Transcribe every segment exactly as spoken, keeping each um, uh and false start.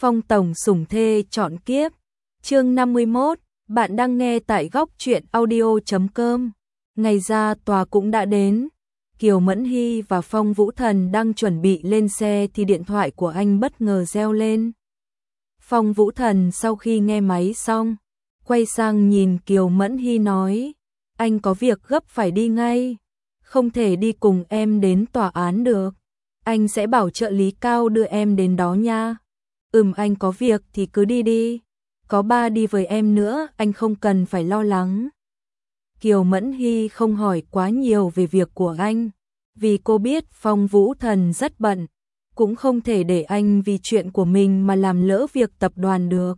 Phong tổng sủng thê chọn kiếp. Chương năm mươi mốt, bạn đang nghe tại góc truyện audio chấm com. Ngày ra tòa cũng đã đến. Kiều Mẫn Hy và Phong Vũ Thần đang chuẩn bị lên xe thì điện thoại của anh bất ngờ reo lên. Phong Vũ Thần sau khi nghe máy xong, quay sang nhìn Kiều Mẫn Hy nói, anh có việc gấp phải đi ngay, không thể đi cùng em đến tòa án được. Anh sẽ bảo trợ lý Cao đưa em đến đó nha. Ừm, anh có việc thì cứ đi đi. Có ba đi với em nữa, anh không cần phải lo lắng. Kiều Mẫn Hy không hỏi quá nhiều về việc của anh, vì cô biết Phong Vũ Thần rất bận, cũng không thể để anh vì chuyện của mình mà làm lỡ việc tập đoàn được.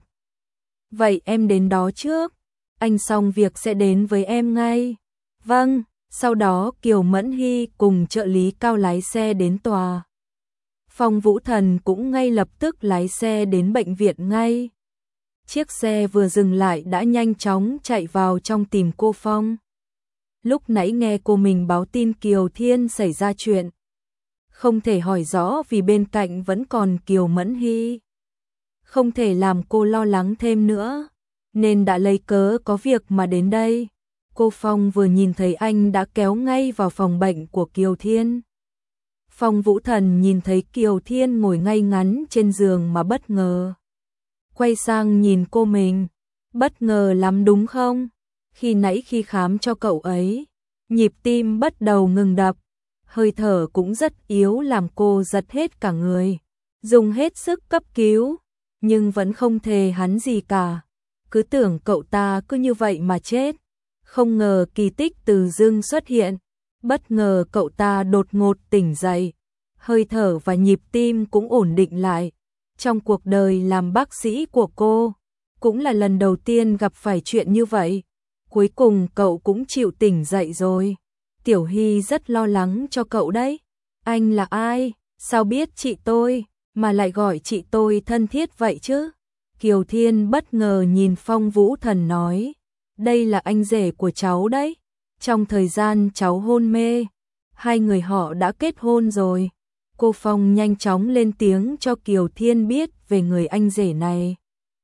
Vậy em đến đó trước, anh xong việc sẽ đến với em ngay. Vâng, sau đó Kiều Mẫn Hy cùng trợ lý Cao lái xe đến tòa. Phong Vũ Thần cũng ngay lập tức lái xe đến bệnh viện ngay. Chiếc xe vừa dừng lại đã nhanh chóng chạy vào trong tìm cô Phong. Lúc nãy nghe cô mình báo tin Kiều Thiên xảy ra chuyện, không thể hỏi rõ vì bên cạnh vẫn còn Kiều Mẫn Hy. Không thể làm cô lo lắng thêm nữa, nên đã lấy cớ có việc mà đến đây. Cô Phong vừa nhìn thấy anh đã kéo ngay vào phòng bệnh của Kiều Thiên. Phong Vũ Thần nhìn thấy Kiều Thiên ngồi ngay ngắn trên giường mà bất ngờ. Quay sang nhìn cô mình, bất ngờ lắm đúng không? Khi nãy khi khám cho cậu ấy, nhịp tim bắt đầu ngừng đập, hơi thở cũng rất yếu làm cô giật hết cả người. Dùng hết sức cấp cứu, nhưng vẫn không thể hắn gì cả. Cứ tưởng cậu ta cứ như vậy mà chết. Không ngờ kỳ tích từ dưng xuất hiện. Bất ngờ cậu ta đột ngột tỉnh dậy, hơi thở và nhịp tim cũng ổn định lại. Trong cuộc đời làm bác sĩ của cô, cũng là lần đầu tiên gặp phải chuyện như vậy. Cuối cùng cậu cũng chịu tỉnh dậy rồi. Tiểu Hy rất lo lắng cho cậu đấy. Anh là ai? Sao biết chị tôi, mà lại gọi chị tôi thân thiết vậy chứ? Kiều Thiên bất ngờ nhìn Phong Vũ Thần nói, đây là anh rể của cháu đấy. Trong thời gian cháu hôn mê, hai người họ đã kết hôn rồi. Cô Phong nhanh chóng lên tiếng cho Kiều Thiên biết về người anh rể này.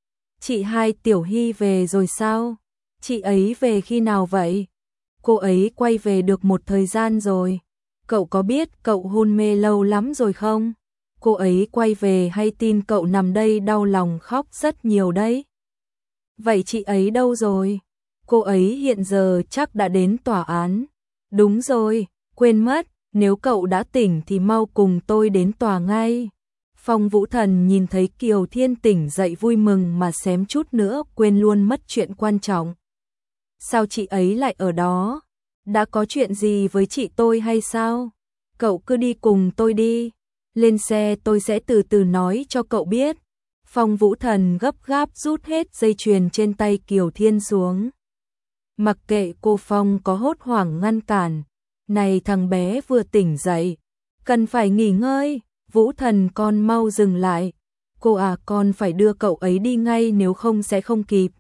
Chị hai Tiểu Hy về rồi sao? Chị ấy về khi nào vậy? Cô ấy quay về được một thời gian rồi. Cậu có biết cậu hôn mê lâu lắm rồi không? Cô ấy quay về hay tin cậu nằm đây đau lòng khóc rất nhiều đấy. Vậy chị ấy đâu rồi? Cô ấy hiện giờ chắc đã đến tòa án. Đúng rồi, quên mất, nếu cậu đã tỉnh thì mau cùng tôi đến tòa ngay. Phong Vũ Thần nhìn thấy Kiều Thiên tỉnh dậy vui mừng mà xém chút nữa quên luôn mất chuyện quan trọng. Sao chị ấy lại ở đó? Đã có chuyện gì với chị tôi hay sao? Cậu cứ đi cùng tôi đi. Lên xe tôi sẽ từ từ nói cho cậu biết. Phong Vũ Thần gấp gáp rút hết dây chuyền trên tay Kiều Thiên xuống. Mặc kệ cô Phong có hốt hoảng ngăn cản. Này thằng bé vừa tỉnh dậy, cần phải nghỉ ngơi. Vũ Thần con mau dừng lại. Cô à, con phải đưa cậu ấy đi ngay nếu không sẽ không kịp.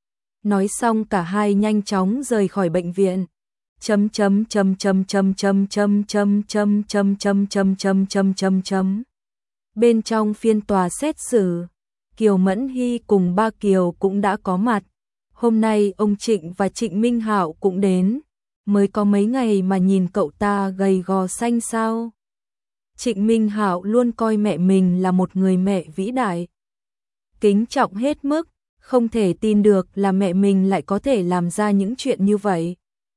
Nói xong cả hai nhanh chóng rời khỏi bệnh viện. Chấm chấm chấm chấm chấm chấm chấm chấm chấm chấm chấm chấm chấm chấm chấm chấm. Bên trong phiên tòa xét xử, Kiều Mẫn Hy cùng ba Kiều cũng đã có mặt. Hôm nay ông Trịnh và Trịnh Minh Hạo cũng đến. Mới có mấy ngày mà nhìn cậu ta gầy gò xanh xao. Trịnh Minh Hạo luôn coi mẹ mình là một người mẹ vĩ đại, kính trọng hết mức, không thể tin được là mẹ mình lại có thể làm ra những chuyện như vậy.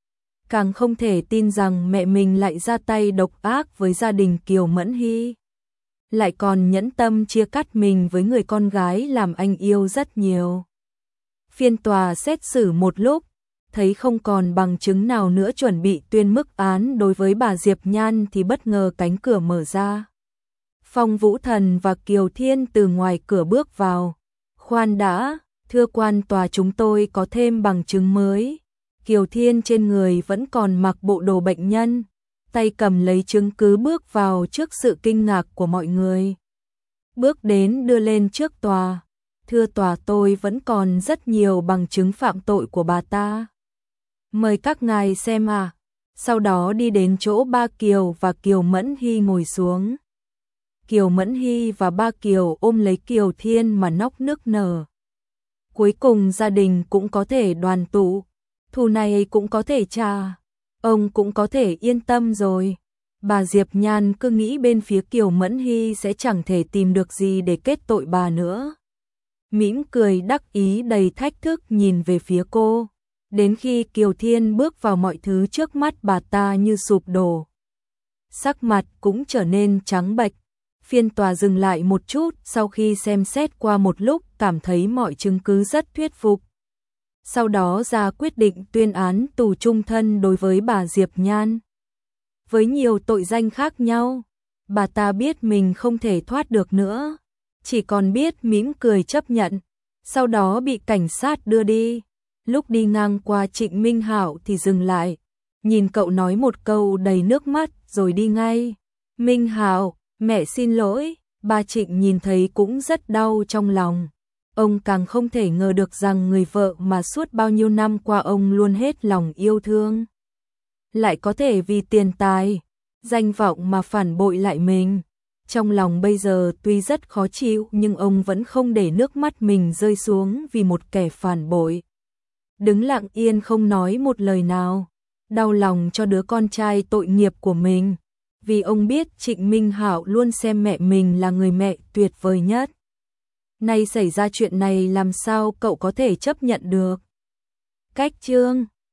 Càng không thể tin rằng mẹ mình lại ra tay độc ác với gia đình Kiều Mẫn Hy. Lại còn nhẫn tâm chia cắt mình với người con gái làm anh yêu rất nhiều. Phiên tòa xét xử một lúc, thấy không còn bằng chứng nào nữa chuẩn bị tuyên mức án đối với bà Diệp Nhan thì bất ngờ cánh cửa mở ra. Phong Vũ Thần và Kiều Thiên từ ngoài cửa bước vào. Khoan đã, thưa quan tòa, chúng tôi có thêm bằng chứng mới. Kiều Thiên trên người vẫn còn mặc bộ đồ bệnh nhân, tay cầm lấy chứng cứ bước vào trước sự kinh ngạc của mọi người. Bước đến đưa lên trước tòa. Thưa tòa, tôi vẫn còn rất nhiều bằng chứng phạm tội của bà ta. Mời các ngài xem à. Sau đó đi đến chỗ ba Kiều và Kiều Mẫn Hy ngồi xuống. Kiều Mẫn Hy và ba Kiều ôm lấy Kiều Thiên mà nóc nức nở. Cuối cùng gia đình cũng có thể đoàn tụ, thù này cũng có thể trả, ông cũng có thể yên tâm rồi. Bà Diệp Nhan cứ nghĩ bên phía Kiều Mẫn Hy sẽ chẳng thể tìm được gì để kết tội bà nữa. Mỉm cười đắc ý đầy thách thức nhìn về phía cô. Đến khi Kiều Thiên bước vào, mọi thứ trước mắt bà ta như sụp đổ. Sắc mặt cũng trở nên trắng bệch. Phiên tòa dừng lại một chút, sau khi xem xét qua một lúc cảm thấy mọi chứng cứ rất thuyết phục. Sau đó ra quyết định tuyên án tù chung thân đối với bà Diệp Nhan. Với nhiều tội danh khác nhau, bà ta biết mình không thể thoát được nữa, chỉ còn biết mỉm cười chấp nhận, sau đó bị cảnh sát đưa đi. Lúc đi ngang qua Trịnh Minh Hạo thì dừng lại, nhìn cậu nói một câu đầy nước mắt rồi đi ngay. Minh Hạo, mẹ xin lỗi. Ba Trịnh nhìn thấy cũng rất đau trong lòng. Ông càng không thể ngờ được rằng người vợ mà suốt bao nhiêu năm qua ông luôn hết lòng yêu thương, lại có thể vì tiền tài, danh vọng mà phản bội lại mình. Trong lòng bây giờ tuy rất khó chịu nhưng ông vẫn không để nước mắt mình rơi xuống vì một kẻ phản bội. Đứng lặng yên không nói một lời nào, đau lòng cho đứa con trai tội nghiệp của mình, vì ông biết Trịnh Minh Hạo luôn xem mẹ mình là người mẹ tuyệt vời nhất. Nay xảy ra chuyện này làm sao cậu có thể chấp nhận được? Cách chương